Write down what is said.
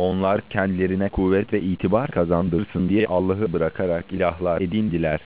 Onlar kendilerine kuvvet ve itibar kazandırsın diye Allah'ı bırakarak ilahlar edindiler.